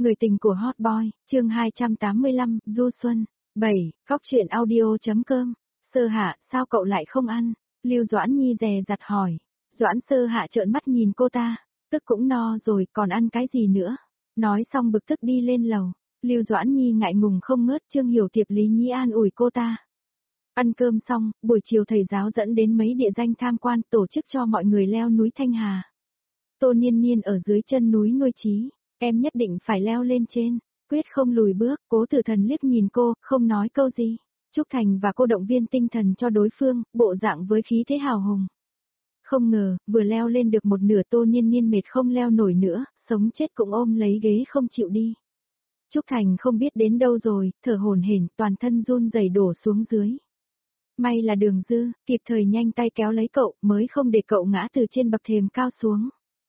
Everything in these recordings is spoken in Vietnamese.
Người tình của Hot Boy, chương 285, Du Xuân. 7. Góc truyện audio.com. Sơ Hạ, sao cậu lại không ăn? Lưu Doãn Nhi dè dặt hỏi. Doãn Sơ Hạ trợn mắt nhìn cô ta, tức cũng no rồi, còn ăn cái gì nữa? Nói xong bực tức đi lên lầu. Lưu Doãn Nhi ngại ngùng không ngớt, Trương Hiểu Tiệp Lý Nhi an ủi cô ta. Ăn cơm xong, buổi chiều thầy giáo dẫn đến mấy địa danh tham quan, tổ chức cho mọi người leo núi Thanh Hà. Tô Niên Niên ở dưới chân núi nuôi trí, em nhất định phải leo lên trên, quyết không lùi bước. Cố Tử Thần liếc nhìn cô, không nói câu gì. Trúc Thành và cô động viên tinh thần cho đối phương, bộ dạng với khí thế hào hùng. Không ngờ, vừa leo lên được một nửa Tô Niên Niên mệt không leo nổi nữa, sống chết cũng ôm lấy ghế không chịu đi. Trúc Thành không biết đến đâu rồi, thở hổn hển, toàn thân run rẩy đổ xuống dưới. May là Đường Dư, kịp thời nhanh tay kéo lấy cậu, mới không để cậu ngã từ trên bậc thềm cao xuống.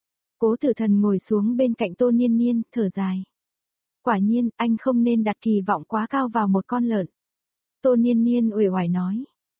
Cố Tử Thần ngồi xuống bên cạnh Tô Niên Niên, thở dài. Quả nhiên, anh không nên đặt kỳ vọng quá cao vào một con lợn. Tô Niên Niên uể oải nói,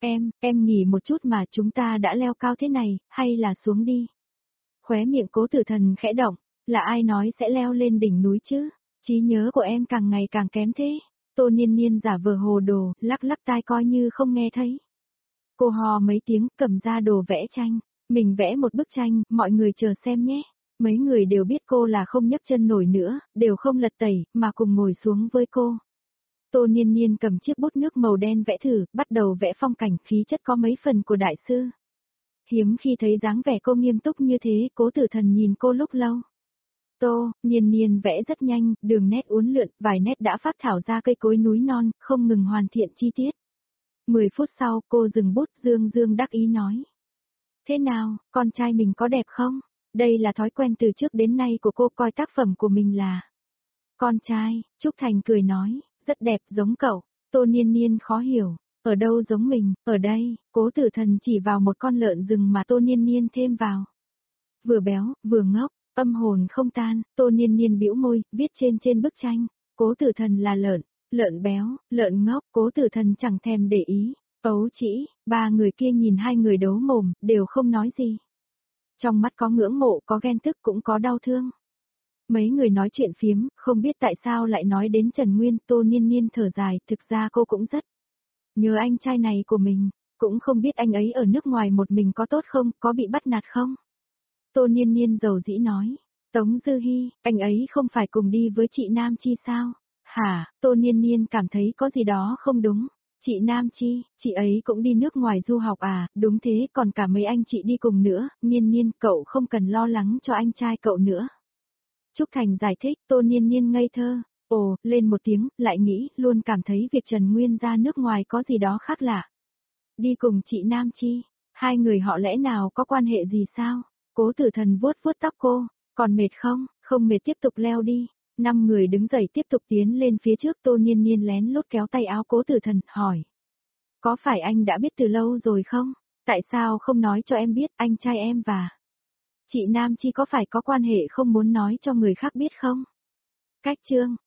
em nghỉ một chút mà, chúng ta đã leo cao thế này, hay là xuống đi. Khóe miệng Cố Tử Thần khẽ động, là ai nói sẽ leo lên đỉnh núi chứ, trí nhớ của em càng ngày càng kém thế. Tô Niên Niên giả vờ hồ đồ, lắc lắc tai coi như không nghe thấy. Cô hò mấy tiếng, cầm ra đồ vẽ tranh, mình vẽ một bức tranh, mọi người chờ xem nhé. Mấy người đều biết cô là không nhấc chân nổi nữa, đều không lật tẩy, mà cùng ngồi xuống với cô. Tô Niên Niên cầm chiếc bút nước màu đen vẽ thử, bắt đầu vẽ phong cảnh, khí chất có mấy phần của đại sư. Hiếm khi thấy dáng vẻ cô nghiêm túc như thế, Cố Tử Thần nhìn cô lúc lâu. Tô Niên Niên vẽ rất nhanh, đường nét uốn lượn, vài nét đã phác thảo ra cây cối núi non, không ngừng hoàn thiện chi tiết. 10 phút sau, cô dừng bút, dương dương đắc ý nói. Thế nào, con trai mình có đẹp không? Đây là thói quen từ trước đến nay của cô, coi tác phẩm của mình là con trai. Trúc Thành cười nói, rất đẹp, giống cậu. Tô Niên Niên khó hiểu, ở đâu giống mình, ở đây. Cố Tử Thần chỉ vào một con lợn rừng mà Tô Niên Niên thêm vào. Vừa béo, vừa ngốc, âm hồn không tan. Tô Niên Niên bĩu môi, viết trên bức tranh. Cố Tử Thần là lợn, lợn béo, lợn ngốc. Cố Tử Thần chẳng thèm để ý. Ấu chỉ, ba người kia nhìn hai người đấu mồm, đều không nói gì. Trong mắt có ngưỡng mộ, có ghen tức, cũng có đau thương. Mấy người nói chuyện phiếm, không biết tại sao lại nói đến Trần Nguyên. Tô Niên Niên thở dài, thực ra cô cũng rất nhớ anh trai này của mình, cũng không biết anh ấy ở nước ngoài một mình có tốt không, có bị bắt nạt không. Tô Niên Niên dầu dĩ nói, Tống Dư Hi, anh ấy không phải cùng đi với chị Nam Chi sao? Hả? Tô Niên Niên cảm thấy có gì đó không đúng. Chị Nam Chi, chị ấy cũng đi nước ngoài du học à? Đúng thế, còn cả mấy anh chị đi cùng nữa. Niên Niên, cậu không cần lo lắng cho anh trai cậu nữa. Trúc Thành giải thích. Tô Niên Niên ngây thơ. Ồ, lên một tiếng, lại nghĩ, luôn cảm thấy việc Trần Nguyên ra nước ngoài có gì đó khác lạ. Đi cùng chị Nam Chi, hai người họ lẽ nào có quan hệ gì sao? Cố Tử Thần vuốt vuốt tóc cô, còn mệt không? Không mệt, tiếp tục leo đi. 5 người đứng dậy tiếp tục tiến lên phía trước. Tô Niên Niên lén lút kéo tay áo Cố Tử Thần, hỏi. Có phải anh đã biết từ lâu rồi không? Tại sao không nói cho em biết, anh trai em và chị Nam Chi có phải có quan hệ không muốn nói cho người khác biết không? Cách chương.